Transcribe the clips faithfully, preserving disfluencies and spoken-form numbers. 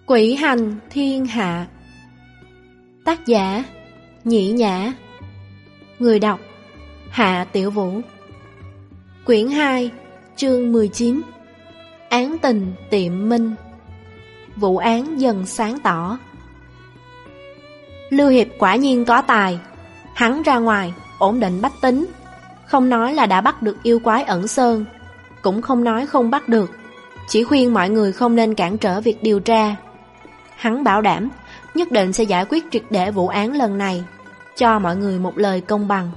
Quỷ hành thiên hạ. Tác giả Nhĩ Nhã. Người đọc Hạ Tiểu Vũ. Quyển hai, chương mười chín. Án tình tiệm minh. Vụ án dần sáng tỏ. Lưu Hiệp quả nhiên có tài. Hắn ra ngoài ổn định bách tính, không nói là đã bắt được yêu quái ẩn sơn, cũng không nói không bắt được, chỉ khuyên mọi người không nên cản trở việc điều tra. Hắn bảo đảm nhất định sẽ giải quyết triệt để vụ án lần này, cho mọi người một lời công bằng.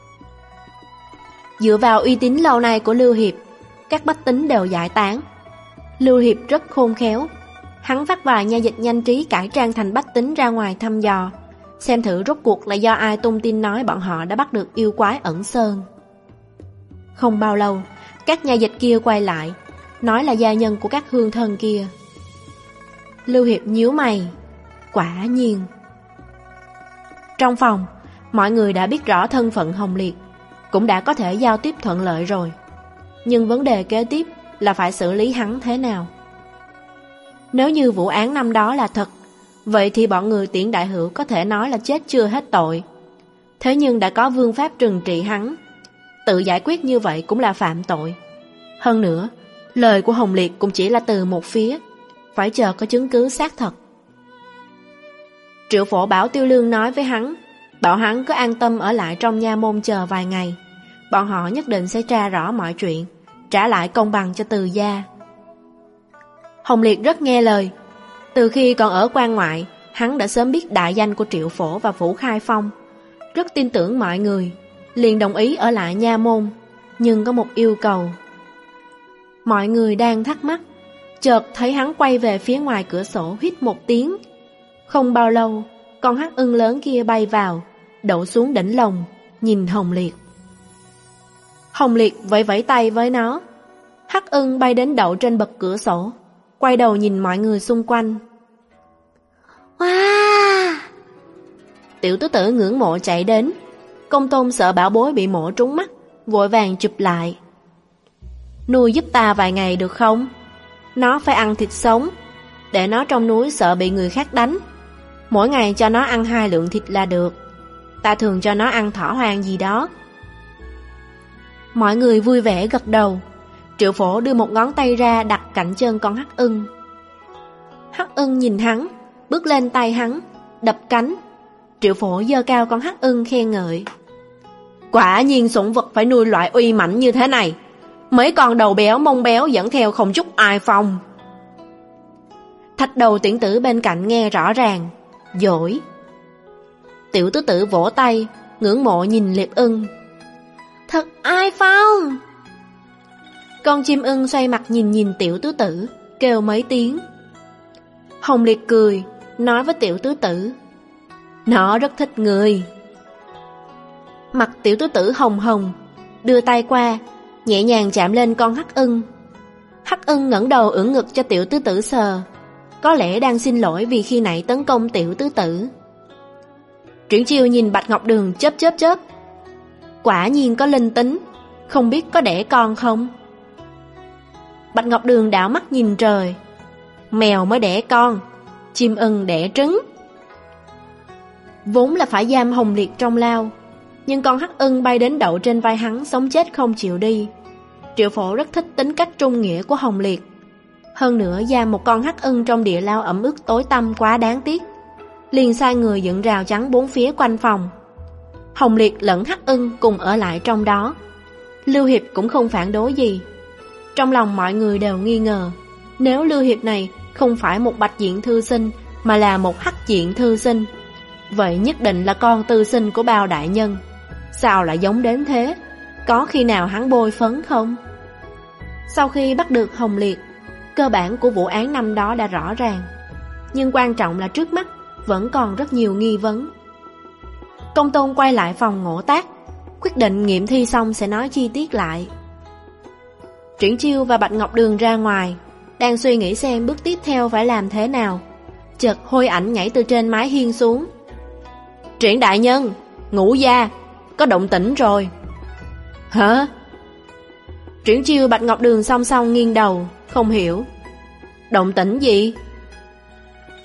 Dựa vào uy tín lâu nay của Lưu Hiệp, các bách tính đều giải tán. Lưu Hiệp rất khôn khéo. Hắn vắt vài nha dịch nhanh trí cải trang thành bách tính ra ngoài thăm dò, xem thử rốt cuộc là do ai tung tin nói bọn họ đã bắt được yêu quái ẩn sơn. Không bao lâu, các nha dịch kia quay lại, nói là gia nhân của các hương thân kia. Lưu Hiệp nhíu mày. Quả nhiên. Trong phòng, mọi người đã biết rõ thân phận Hồng Liệt, cũng đã có thể giao tiếp thuận lợi rồi. Nhưng vấn đề kế tiếp là phải xử lý hắn thế nào. Nếu như vụ án năm đó là thật, vậy thì bọn người Tiễn Đại Hữu có thể nói là chết chưa hết tội. Thế nhưng đã có vương pháp trừng trị hắn, tự giải quyết như vậy cũng là phạm tội. Hơn nữa, lời của Hồng Liệt cũng chỉ là từ một phía, phải chờ có chứng cứ xác thật. Triệu Phổ bảo Tiêu Lương nói với hắn, bảo hắn cứ an tâm ở lại trong nha môn chờ vài ngày. Bọn họ nhất định sẽ tra rõ mọi chuyện, trả lại công bằng cho Từ gia. Hồng Liệt rất nghe lời. Từ khi còn ở quan ngoại, hắn đã sớm biết đại danh của Triệu Phổ và Phủ Khai Phong, rất tin tưởng mọi người, liền đồng ý ở lại nha môn, nhưng có một yêu cầu. Mọi người đang thắc mắc, chợt thấy hắn quay về phía ngoài cửa sổ hít một tiếng. Không bao lâu, con hắc ưng lớn kia bay vào, đậu xuống đỉnh lồng, nhìn Hồng Liệt. Hồng Liệt vẫy vẫy tay với nó. Hắc ưng bay đến đậu trên bậc cửa sổ, quay đầu nhìn mọi người xung quanh. Wow! Tiểu tứ tử ngưỡng mộ chạy đến. Công tôn sợ bảo bối bị mổ trúng mắt, vội vàng chụp lại. Nuôi giúp ta vài ngày được không? Nó phải ăn thịt sống, để nó trong núi sợ bị người khác đánh. Mỗi ngày cho nó ăn hai lượng thịt là được. Ta thường cho nó ăn thỏ hoang gì đó. Mọi người vui vẻ gật đầu. Triệu Phổ đưa một ngón tay ra đặt cạnh chân con hắc ưng. Hắc ưng nhìn hắn, bước lên tay hắn, đập cánh. Triệu Phổ giơ cao con hắc ưng khen ngợi. Quả nhiên sủng vật phải nuôi loại uy mãnh như thế này. Mấy con đầu béo mông béo dẫn theo không chút ai phong. Thạch đầu Tiễn tử bên cạnh nghe rõ ràng, dỗi. Tiểu tứ tử vỗ tay, ngưỡng mộ nhìn Liệp ưng. Thật ai phong. Con chim ưng xoay mặt nhìn nhìn tiểu tứ tử, kêu mấy tiếng. Hồng Liệt cười, nói với tiểu tứ tử. Nó rất thích người. Mặt tiểu tứ tử hồng hồng, đưa tay qua, nhẹ nhàng chạm lên con hắc ưng. Hắc ưng ngẩng đầu ưỡn ngực cho tiểu tứ tử sờ, có lẽ đang xin lỗi vì khi nãy tấn công tiểu tứ tử. Triển Chiêu nhìn Bạch Ngọc Đường chớp chớp chớp. Quả nhiên có linh tính, không biết có đẻ con không? Bạch Ngọc Đường đảo mắt nhìn trời. Mèo mới đẻ con, chim ưng đẻ trứng. Vốn là phải giam Hồng Liệt trong lao, nhưng con hắc ưng bay đến đậu trên vai hắn, sống chết không chịu đi. Triệu Phổ rất thích tính cách trung nghĩa của Hồng Liệt. Hơn nữa giam một con hắc ưng trong địa lao ẩm ướt tối tăm quá đáng tiếc, liền sai người dựng rào chắn bốn phía quanh phòng. Hồng Liệt lẫn hắc ưng cùng ở lại trong đó. Lưu Hiệp cũng không phản đối gì. Trong lòng mọi người đều nghi ngờ, nếu Lưu Hiệp này không phải một bạch diện thư sinh, mà là một hắc diện thư sinh, vậy nhất định là con tư sinh của Bao đại nhân. Sao lại giống đến thế? Có khi nào hắn bôi phấn không? Sau khi bắt được Hồng Liệt, cơ bản của vụ án năm đó đã rõ ràng. Nhưng quan trọng là trước mắt vẫn còn rất nhiều nghi vấn. Công tôn quay lại phòng Ngộ Tác, quyết định nghiệm thi xong sẽ nói chi tiết lại. Triển Chiêu và Bạch Ngọc Đường ra ngoài, đang suy nghĩ xem bước tiếp theo phải làm thế nào. Chợt Hôi Ảnh nhảy từ trên mái hiên xuống. Triển đại nhân, Ngũ gia, có động tĩnh rồi. Hả? Triển Chiêu Bạch Ngọc Đường song song nghiêng đầu, không hiểu. Động tĩnh gì?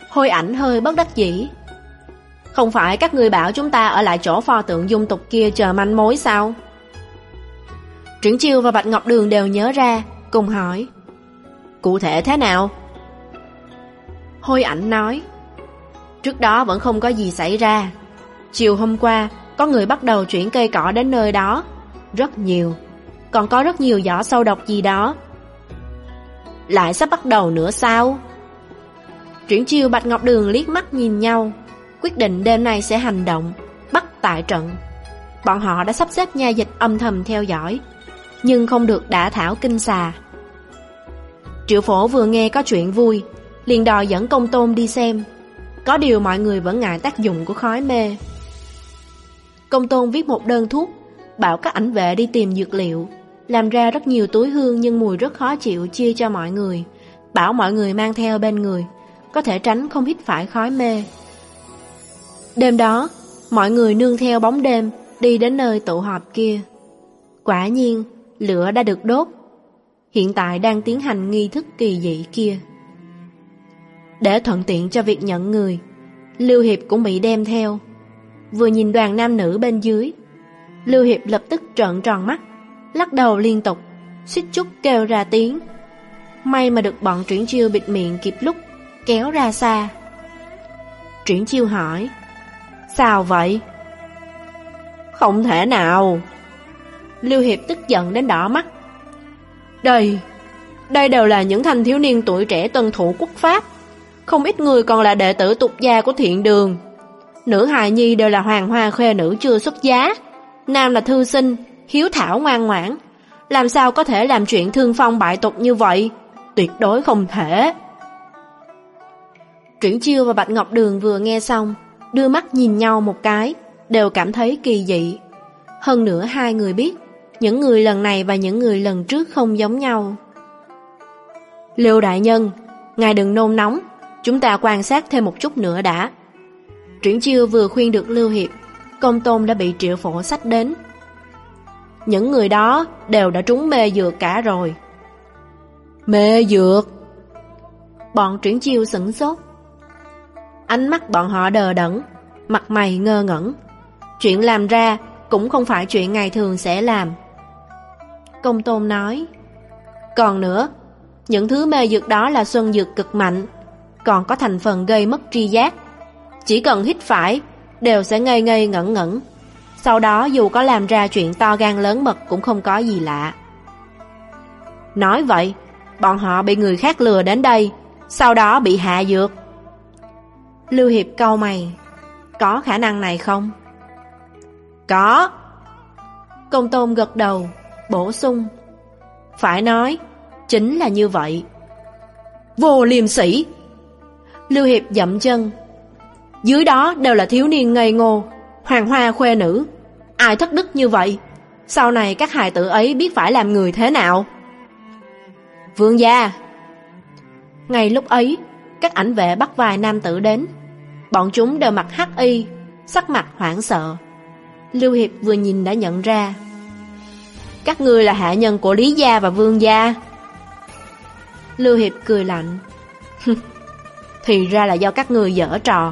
Hôi Ảnh hơi bất đắc dĩ. Không phải các ngươi bảo chúng ta ở lại chỗ pho tượng dung tục kia chờ manh mối sao? Triển Chiêu và Bạch Ngọc Đường đều nhớ ra, cùng hỏi. Cụ thể thế nào? Hôi Ảnh nói. Trước đó vẫn không có gì xảy ra. Chiều hôm qua, có người bắt đầu chuyển cây cỏ đến nơi đó. Rất nhiều. Còn có rất nhiều giỏ sâu độc gì đó. Lại sắp bắt đầu nữa sao? Triển Chiêu Bạch Ngọc Đường liếc mắt nhìn nhau, quyết định đêm nay sẽ hành động, bắt tại trận. Bọn họ đã sắp xếp nha dịch âm thầm theo dõi, nhưng không được đả thảo kinh xà. Triệu Phổ vừa nghe có chuyện vui, liền đòi dẫn Công Tôn đi xem. Có điều mọi người vẫn ngại tác dụng của khói mê. Công Tôn viết một đơn thuốc, bảo các ảnh vệ đi tìm dược liệu, làm ra rất nhiều túi hương nhưng mùi rất khó chịu chia cho mọi người, bảo mọi người mang theo bên người, có thể tránh không hít phải khói mê. Đêm đó, mọi người nương theo bóng đêm đi đến nơi tụ họp kia. Quả nhiên, lửa đã được đốt, hiện tại đang tiến hành nghi thức kỳ dị kia. Để thuận tiện cho việc nhận người, Lưu Hiệp cũng bị đem theo. Vừa nhìn đoàn nam nữ bên dưới, Lưu Hiệp lập tức trợn tròn mắt, lắc đầu liên tục, suýt chút kêu ra tiếng. May mà được bọn Triển Chiêu bịt miệng kịp lúc, kéo ra xa. Triển Chiêu hỏi, sao vậy? Không thể nào. Lưu Hiệp tức giận đến đỏ mắt. Đây, đây đều là những thanh thiếu niên tuổi trẻ tuân thủ quốc pháp. Không ít người còn là đệ tử tục gia của Thiện Đường. Nữ hài nhi đều là hoàng hoa khuê nữ chưa xuất giá, nam là thư sinh, hiếu thảo ngoan ngoãn. Làm sao có thể làm chuyện thương phong bại tục như vậy? Tuyệt đối không thể. Triển Chiêu và Bạch Ngọc Đường vừa nghe xong, đưa mắt nhìn nhau một cái, đều cảm thấy kỳ dị. Hơn nữa hai người biết, những người lần này và những người lần trước không giống nhau. Lưu đại nhân, ngài đừng nôn nóng, chúng ta quan sát thêm một chút nữa đã. Triển Chiêu vừa khuyên được Lưu Hiệp, Công Tôn đã bị Triệu Phổ xách đến. Những người đó đều đã trúng mê dược cả rồi. Mê dược? Bọn Triển Chiêu sửng sốt. Ánh mắt bọn họ đờ đẫn, mặt mày ngơ ngẩn. Chuyện làm ra cũng không phải chuyện ngày thường sẽ làm. Công Tôn nói, còn nữa, những thứ mê dược đó là xuân dược cực mạnh, còn có thành phần gây mất tri giác. Chỉ cần hít phải, đều sẽ ngây ngây ngẩn ngẩn. Sau đó dù có làm ra chuyện to gan lớn mật cũng không có gì lạ. Nói vậy, bọn họ bị người khác lừa đến đây, sau đó bị hạ dược. Lưu Hiệp cau mày, có khả năng này không? Có. Công Tôn gật đầu, bổ sung, phải nói, chính là như vậy. Vô liêm sỉ. Lưu Hiệp dậm chân, dưới đó đều là thiếu niên ngây ngô, hoàng hoa khuê nữ, ai thất đức như vậy? Sau này các hài tử ấy biết phải làm người thế nào? Vương gia. Ngay lúc ấy, các ảnh vệ bắt vài nam tử đến. Bọn chúng đều mặc hắc y, sắc mặt hoảng sợ. Lưu Hiệp vừa nhìn đã nhận ra. Các ngươi là hạ nhân của Lý gia và Vương gia. Lưu Hiệp cười lạnh. Thì ra là do các ngươi giở trò.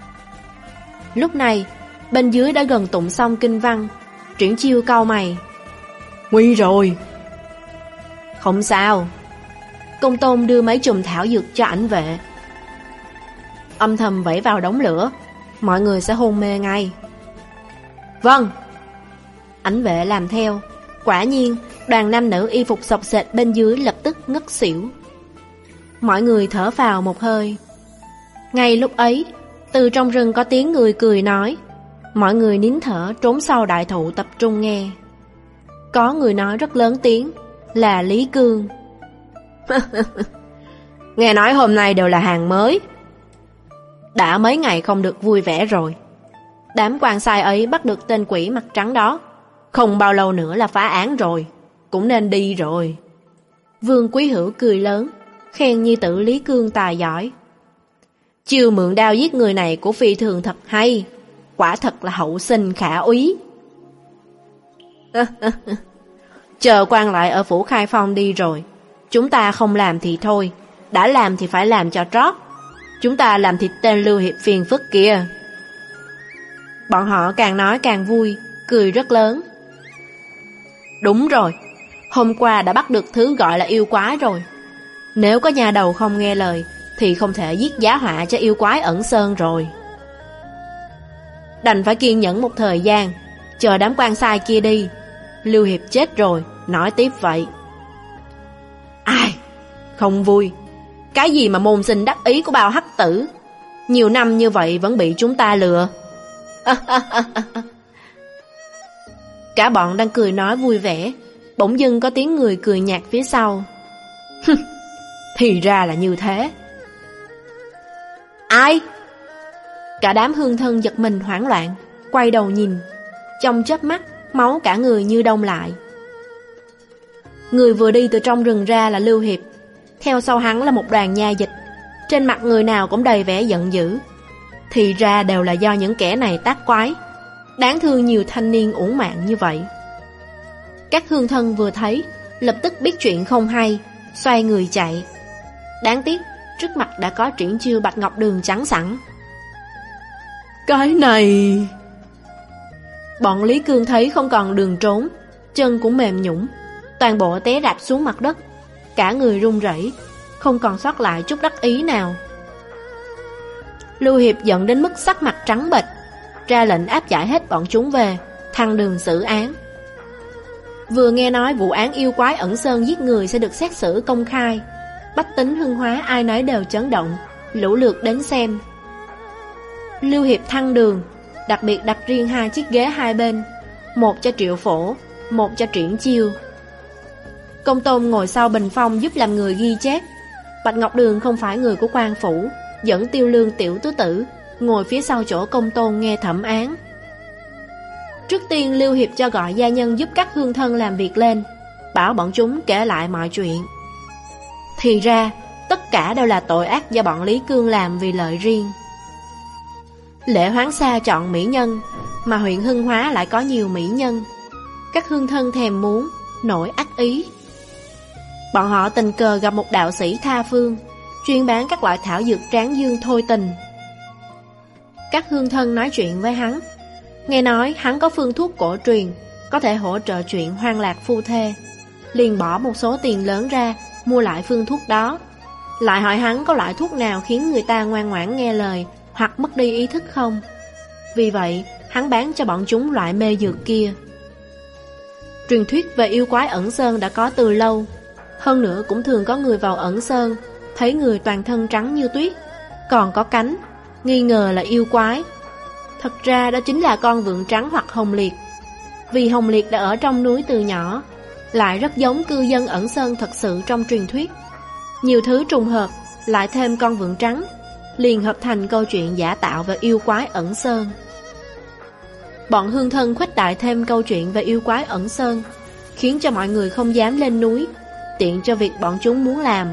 Lúc này, bên dưới đã gần tụng xong kinh văn. Triển Chiêu cau mày. Nguy rồi. Không sao. Công Tôn đưa mấy chùm thảo dược cho ảnh vệ. Âm thầm vẩy vào đống lửa, mọi người sẽ hôn mê ngay. Vâng. Ảnh vệ làm theo. Quả nhiên, đoàn nam nữ y phục xộc xệch bên dưới lập tức ngất xỉu. Mọi người thở phào một hơi. Ngay lúc ấy, từ trong rừng có tiếng người cười nói. Mọi người nín thở trốn sau đại thụ tập trung nghe. Có người nói rất lớn tiếng, là Lý Cương. Nghe nói hôm nay đều là hàng mới. Đã mấy ngày không được vui vẻ rồi. Đám quan sai ấy bắt được tên quỷ mặt trắng đó, không bao lâu nữa là phá án rồi, cũng nên đi rồi. Vương Quý Hữu cười lớn, khen nhi tử Lý Cương tài giỏi. Chiêu mượn đao giết người này của phi thường thật hay, quả thật là hậu sinh khả úy. Chờ quan lại ở phủ Khai Phong đi rồi, chúng ta không làm thì thôi, đã làm thì phải làm cho trót. Chúng ta làm thịt tên Lưu Hiệp phiền phức kia. Bọn họ càng nói càng vui, cười rất lớn. Đúng rồi, hôm qua đã bắt được thứ gọi là yêu quái rồi. Nếu có nhà đầu không nghe lời thì không thể giết giá họa cho yêu quái ẩn sơn rồi. Đành phải kiên nhẫn một thời gian, chờ đám quan sai kia đi. Lưu Hiệp chết rồi, nói tiếp vậy. Ai, không vui. Cái gì mà môn sinh đắc ý của bao hắc tử, nhiều năm như vậy vẫn bị chúng ta lừa. Cả bọn đang cười nói vui vẻ, bỗng dưng có tiếng người cười nhạt phía sau. Thì ra là như thế. Ai? Cả đám hương thân giật mình hoảng loạn, quay đầu nhìn. Trong chớp mắt, máu cả người như đông lại. Người vừa đi từ trong rừng ra là Lưu Hiệp. Theo sau hắn là một đoàn nha dịch. Trên mặt người nào cũng đầy vẻ giận dữ. Thì ra đều là do những kẻ này tác quái. Đáng thương nhiều thanh niên uổng mạng như vậy. Các hương thân vừa thấy, lập tức biết chuyện không hay, xoay người chạy. Đáng tiếc, trước mặt đã có triển chiêu Bạch Ngọc Đường chắn sẵn. Cái này... Bọn Lý Cương thấy không còn đường trốn, chân cũng mềm nhũn, toàn bộ té rạp xuống mặt đất, cả người run rẩy, không còn sót lại chút đắc ý nào. Lưu Hiệp giận đến mức sắc mặt trắng bệch, ra lệnh áp giải hết bọn chúng về, thăng đường xử án. Vừa nghe nói vụ án yêu quái ẩn sơn giết người sẽ được xét xử công khai, bách tính Hưng Hóa ai nấy đều chấn động, lũ lượt đến xem. Lưu Hiệp thăng đường, đặc biệt đặt riêng hai chiếc ghế hai bên, một cho Triệu Phổ, một cho Triển Chiêu. Công Tôn ngồi sau bình phong giúp làm người ghi chép. Bạch Ngọc Đường không phải người của quan phủ, dẫn Tiêu Lương tiểu tứ tử ngồi phía sau chỗ Công Tôn nghe thẩm án. Trước tiên Lưu Hiệp cho gọi gia nhân giúp các hương thân làm việc lên, bảo bọn chúng kể lại mọi chuyện. Thì ra tất cả đều là tội ác do bọn Lý Cương làm vì lợi riêng. Lễ Hoáng Sa chọn mỹ nhân, mà huyện Hưng Hóa lại có nhiều mỹ nhân. Các hương thân thèm muốn, nổi ác ý. Bọn họ tình cờ gặp một đạo sĩ tha phương, chuyên bán các loại thảo dược tráng dương thôi tình. Các hương thân nói chuyện với hắn, nghe nói hắn có phương thuốc cổ truyền, có thể hỗ trợ chuyện hoang lạc phu thê, liền bỏ một số tiền lớn ra mua lại phương thuốc đó. Lại hỏi hắn có loại thuốc nào khiến người ta ngoan ngoãn nghe lời hoặc mất đi ý thức không. Vì vậy hắn bán cho bọn chúng loại mê dược kia. Truyền thuyết về yêu quái ẩn sơn đã có từ lâu. Hơn nữa cũng thường có người vào ẩn sơn, thấy người toàn thân trắng như tuyết, còn có cánh, nghi ngờ là yêu quái. Thật ra đó chính là con vượn trắng hoặc hồng liệt. Vì hồng liệt đã ở trong núi từ nhỏ, lại rất giống cư dân ẩn sơn thật sự trong truyền thuyết. Nhiều thứ trùng hợp, lại thêm con vượn trắng, liền hợp thành câu chuyện giả tạo về yêu quái ẩn sơn. Bọn hương thân khuếch đại thêm câu chuyện về yêu quái ẩn sơn, khiến cho mọi người không dám lên núi, tiện cho việc bọn chúng muốn làm.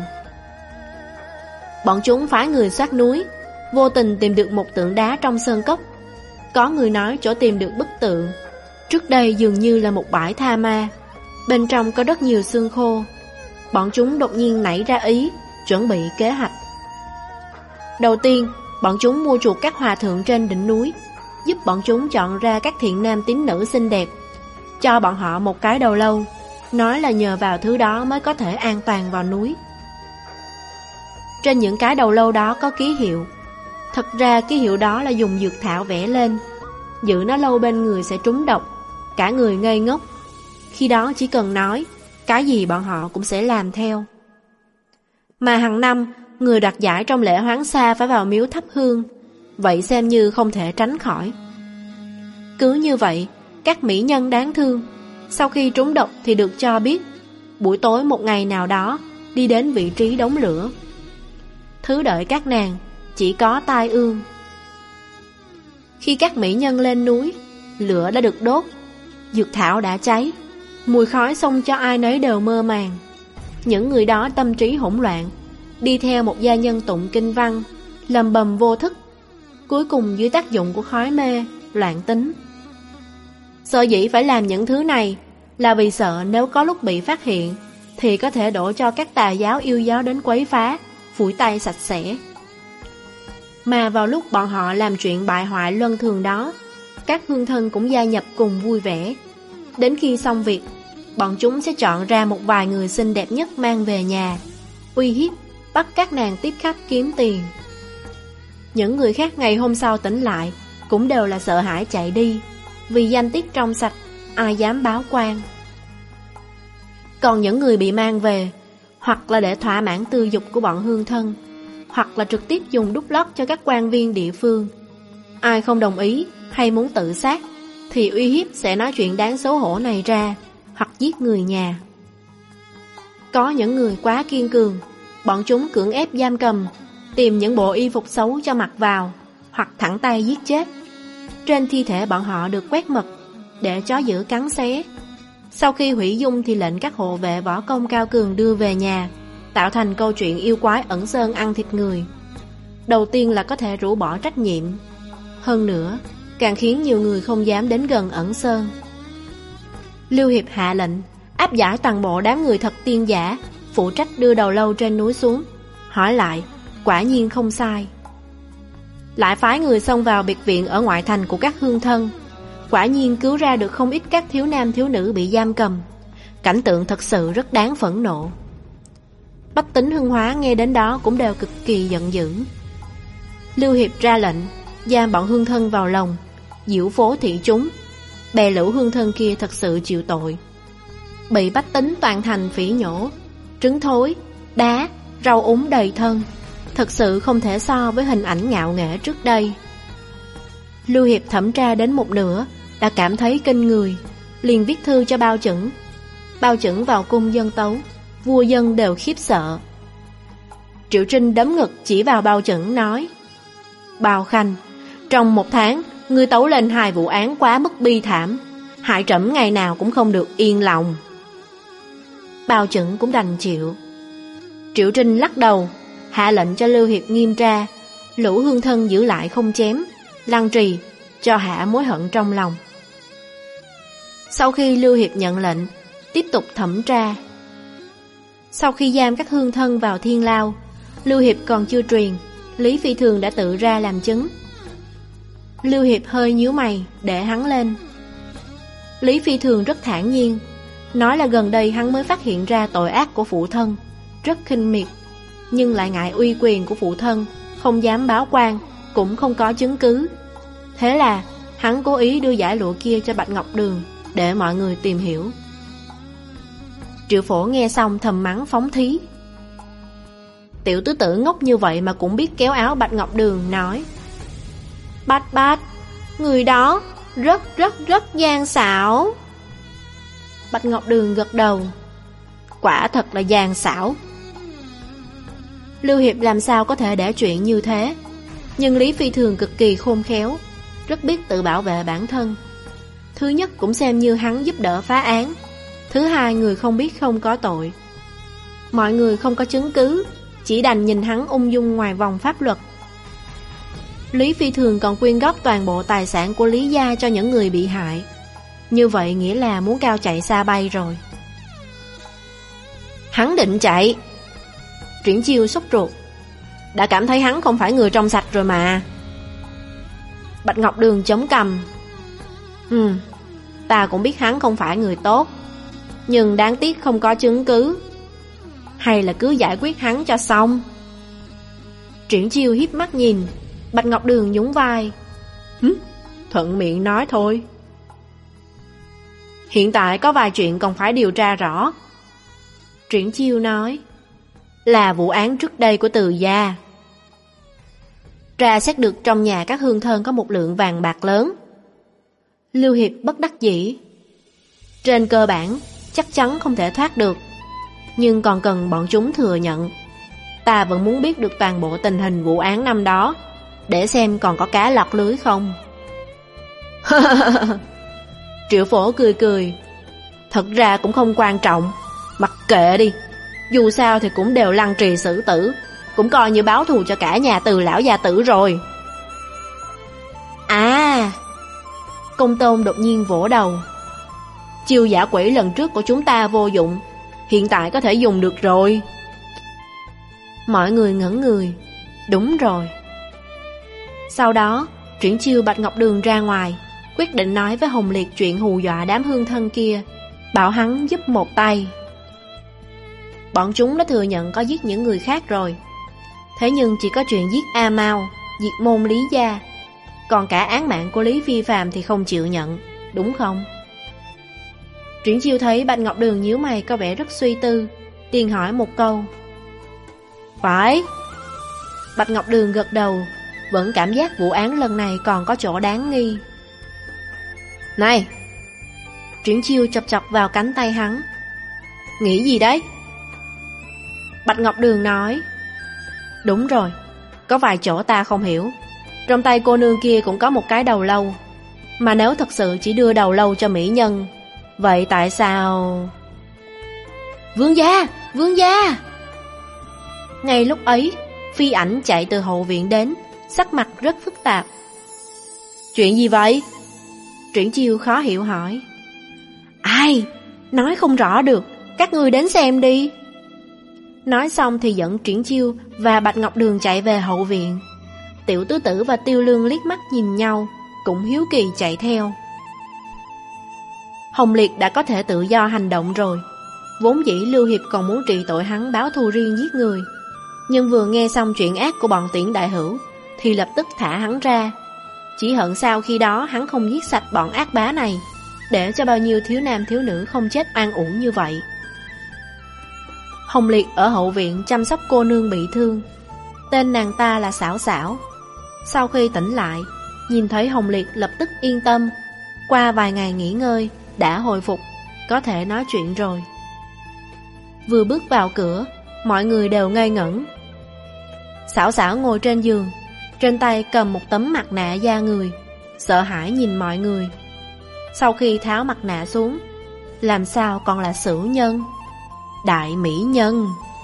Bọn chúng phái người soát núi, vô tình tìm được một tượng đá trong sơn cốc. Có người nói chỗ tìm được bức tượng trước đây dường như là một bãi tha ma, bên trong có rất nhiều xương khô. Bọn chúng đột nhiên nảy ra ý, chuẩn bị kế hoạch. Đầu tiên, bọn chúng mua chuộc các hòa thượng trên đỉnh núi, giúp bọn chúng chọn ra các thiện nam tín nữ xinh đẹp, cho bọn họ một cái đầu lâu, nói là nhờ vào thứ đó mới có thể an toàn vào núi. Trên những cái đầu lâu đó có ký hiệu. Thật ra ký hiệu đó là dùng dược thảo vẽ lên, giữ nó lâu bên người sẽ trúng độc, cả người ngây ngốc. Khi đó chỉ cần nói, cái gì bọn họ cũng sẽ làm theo. Mà hàng năm, người đoạt giải trong lễ Hoáng Sa phải vào miếu thắp hương, vậy xem như không thể tránh khỏi. Cứ như vậy, các mỹ nhân đáng thương, sau khi trúng độc thì được cho biết, buổi tối một ngày nào đó, đi đến vị trí đống lửa. Thứ đợi các nàng chỉ có tai ương. Khi các mỹ nhân lên núi, lửa đã được đốt, dược thảo đã cháy, mùi khói xông cho ai nấy đều mơ màng. Những người đó tâm trí hỗn loạn, đi theo một gia nhân tụng kinh văn, lầm bầm vô thức, cuối cùng dưới tác dụng của khói mê, loạn tính. Sở dĩ phải làm những thứ này là vì sợ nếu có lúc bị phát hiện thì có thể đổ cho các tà giáo yêu giáo đến quấy phá, phủi tay sạch sẽ. Mà vào lúc bọn họ làm chuyện bại hoại luân thường đó, các hương thân cũng gia nhập cùng vui vẻ. Đến khi xong việc, bọn chúng sẽ chọn ra một vài người xinh đẹp nhất mang về nhà, uy hiếp, bắt các nàng tiếp khách kiếm tiền. Những người khác ngày hôm sau tỉnh lại cũng đều là sợ hãi chạy đi, vì danh tiết trong sạch, ai dám báo quan. Còn những người bị mang về, hoặc là để thỏa mãn tư dục của bọn hương thân, hoặc là trực tiếp dùng đút lót cho các quan viên địa phương. Ai không đồng ý hay muốn tự sát thì uy hiếp sẽ nói chuyện đáng xấu hổ này ra, hoặc giết người nhà. Có những người quá kiên cường, bọn chúng cưỡng ép giam cầm, tìm những bộ y phục xấu cho mặc vào, hoặc thẳng tay giết chết. Trên thi thể bọn họ được quét mật, để chó dữ cắn xé. Sau khi hủy dung thì lệnh các hộ vệ võ công cao cường đưa về nhà, tạo thành câu chuyện yêu quái ẩn sơn ăn thịt người. Đầu tiên là có thể rũ bỏ trách nhiệm, hơn nữa càng khiến nhiều người không dám đến gần ẩn sơn. Lưu Hiệp hạ lệnh áp giải toàn bộ đám người thật tiên giả, phụ trách đưa đầu lâu trên núi xuống. Hỏi lại, quả nhiên không sai. Lại phái người xông vào biệt viện ở ngoại thành của các hương thân, quả nhiên cứu ra được không ít các thiếu nam thiếu nữ bị giam cầm. Cảnh tượng thật sự rất đáng phẫn nộ. Bách tính Hưng Hóa nghe đến đó cũng đều cực kỳ giận dữ. Lưu Hiệp ra lệnh giam bọn hương thân vào lồng, diễu phố thị chúng. Bè lũ hương thân kia thật sự chịu tội, bị bách tính toàn thành phỉ nhổ, trứng thối, đá, rau úng đầy thân, thật sự không thể so với hình ảnh ngạo nghễ trước đây. Lưu Hiệp thẩm tra đến một nửa đã cảm thấy kinh người, liền viết thư cho Bao Chẩn. Bao Chẩn vào cung dân tấu, vua dân đều khiếp sợ. Triệu Trinh đấm ngực chỉ vào Bao Chẩn nói: Bao Khanh, trong một tháng ngươi tấu lên hai vụ án quá mức bi thảm, hại trẫm ngày nào cũng không được yên lòng. Bao Chẩn cũng đành chịu. Triệu Trinh lắc đầu, hạ lệnh cho Lưu Hiệp nghiêm tra, lũ hương thân giữ lại không chém, lăng trì, cho hạ mối hận trong lòng. Sau khi Lưu Hiệp nhận lệnh, tiếp tục thẩm tra. Sau khi giam các hương thân vào thiên lao, Lưu Hiệp còn chưa truyền, Lý Phi Thường đã tự ra làm chứng. Lưu Hiệp hơi nhíu mày để hắn lên. Lý Phi Thường rất thản nhiên, nói là gần đây hắn mới phát hiện ra tội ác của phụ thân, rất khinh miệt, nhưng lại ngại uy quyền của phụ thân, không dám báo quan, cũng không có chứng cứ. Thế là hắn cố ý đưa giải lụa kia cho Bạch Ngọc Đường để mọi người tìm hiểu. Triệu Phổ nghe xong thầm mắng phóng thí. Tiểu tứ tử ngốc như vậy mà cũng biết kéo áo Bạch Ngọc Đường, nói: Bách Bách, người đó rất rất rất gian xảo. Bạch Ngọc Đường gật đầu: Quả thật là gian xảo. Lưu Hiệp làm sao có thể để chuyện như thế, nhưng Lý Phi Thường cực kỳ khôn khéo, rất biết tự bảo vệ bản thân. Thứ nhất cũng xem như hắn giúp đỡ phá án, thứ hai người không biết không có tội. Mọi người không có chứng cứ, chỉ đành nhìn hắn ung dung ngoài vòng pháp luật. Lý Phi Thường còn quyên góp toàn bộ tài sản của Lý gia cho những người bị hại. Như vậy nghĩa là muốn cao chạy xa bay rồi. Hắn định chạy. Triển Chiêu sốt ruột: Đã cảm thấy hắn không phải người trong sạch rồi mà. Bạch Ngọc Đường chống cằm: Ừ, ta cũng biết hắn không phải người tốt, nhưng đáng tiếc không có chứng cứ. Hay là cứ giải quyết hắn cho xong. Triển Chiêu hiếp mắt nhìn. Bạch Ngọc Đường nhún vai: Hứ, thuận miệng nói thôi. Hiện tại có vài chuyện còn phải điều tra rõ. Triển Chiêu nói: Là vụ án trước đây của Từ gia. Tra xét được trong nhà các hương thân có một lượng vàng bạc lớn. Lưu Hiệp bất đắc dĩ: Trên cơ bản chắc chắn không thể thoát được, nhưng còn cần bọn chúng thừa nhận. Ta vẫn muốn biết được toàn bộ tình hình vụ án năm đó, để xem còn có cá lọt lưới không. Triệu Phổ cười cười: Thật ra cũng không quan trọng, mặc kệ đi. Dù sao thì cũng đều lăng trì xử tử, cũng coi như báo thù cho cả nhà Từ lão gia tử rồi. À! Công Tôn đột nhiên vỗ đầu: Chiêu giả quỷ lần trước của chúng ta vô dụng, hiện tại có thể dùng được rồi. Mọi người ngẩn người. Đúng rồi. Sau đó Triển Chiêu, Bạch Ngọc Đường ra ngoài, quyết định nói với Hồng Liệt chuyện hù dọa đám hương thân kia, bảo hắn giúp một tay. Bọn chúng đã thừa nhận có giết những người khác rồi, thế nhưng chỉ có chuyện giết A Mao, diệt môn Lý gia, còn cả án mạng của Lý Phi Phàm thì không chịu nhận, đúng không? Triển Chiêu thấy Bạch Ngọc Đường nhíu mày có vẻ rất suy tư, liền hỏi một câu. Phải. Bạch Ngọc Đường gật đầu, vẫn cảm giác vụ án lần này còn có chỗ đáng nghi. Này! Triển Chiêu chọc chọc vào cánh tay hắn. Nghĩ gì đấy? Bạch Ngọc Đường nói. Đúng rồi, có vài chỗ ta không hiểu. Trong tay cô nương kia cũng có một cái đầu lâu, mà nếu thật sự chỉ đưa đầu lâu cho mỹ nhân, vậy tại sao... Vương gia! Vương gia! Ngay lúc ấy, Phi Ảnh chạy từ hậu viện đến, sắc mặt rất phức tạp. Chuyện gì vậy? Triển Chiêu khó hiểu hỏi. Ai? Nói không rõ được, các ngươi đến xem đi. Nói xong thì dẫn Triển Chiêu và Bạch Ngọc Đường chạy về hậu viện. Tiểu Tứ Tử và Tiêu Lương liếc mắt nhìn nhau, cũng hiếu kỳ chạy theo. Hồng Liệt đã có thể tự do hành động rồi. Vốn dĩ Lưu Hiệp còn muốn trị tội hắn báo thù riêng giết người, nhưng vừa nghe xong chuyện ác của bọn Tiễn đại hữu thì lập tức thả hắn ra. Chỉ hận sau khi đó hắn không giết sạch bọn ác bá này, để cho bao nhiêu thiếu nam thiếu nữ không chết oan uổng như vậy. Hồng Liệt ở hậu viện chăm sóc cô nương bị thương. Tên nàng ta là Xảo Xảo. Sau khi tỉnh lại, nhìn thấy Hồng Liệt lập tức yên tâm. Qua vài ngày nghỉ ngơi, đã hồi phục, có thể nói chuyện rồi. Vừa bước vào cửa, mọi người đều ngây ngẩn. Xảo Xảo ngồi trên giường, trên tay cầm một tấm mặt nạ da người, sợ hãi nhìn mọi người. Sau khi tháo mặt nạ xuống, làm sao còn là xửu nhân, đại mỹ nhân.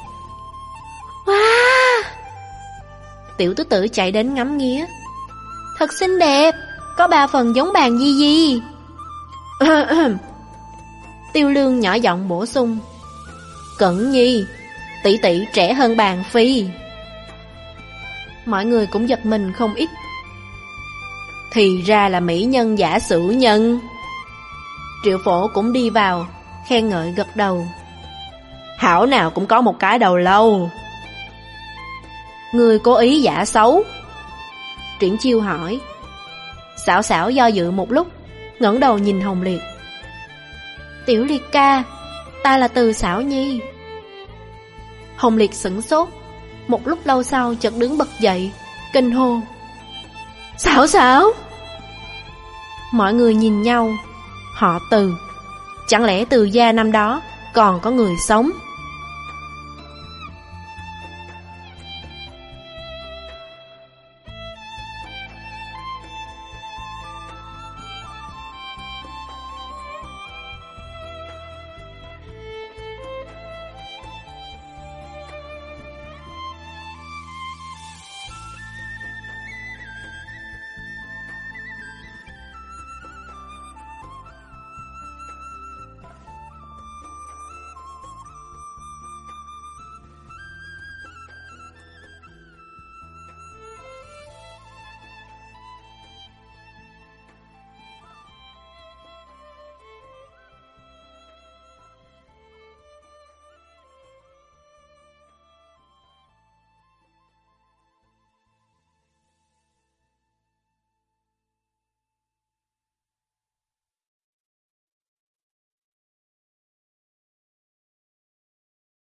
Wow! Tiểu Tứ Tử chạy đến ngắm nghía. Thật xinh đẹp, có ba phần giống bàn Di Di. Tiêu Lương nhỏ giọng bổ sung. Cẩn Nhi, tỷ tỷ trẻ hơn bàn Phi. Mọi người cũng giật mình không ít. Thì ra là mỹ nhân giả xửu nhân. Triệu Phổ cũng đi vào, khen ngợi gật đầu. Hảo nào cũng có một cái đầu lâu. Người cố ý giả xấu? Triển Chiêu hỏi. Xảo Xảo do dự một lúc, ngẩng đầu nhìn Hồng Liệt. Tiểu Liệt ca, ta là Từ Xảo Nhi. Hồng Liệt sửng sốt, một lúc lâu sau chợt đứng bật dậy, kinh hô. Xảo Xảo! Mọi người nhìn nhau. Họ Từ, chẳng lẽ Từ gia năm đó còn có người sống?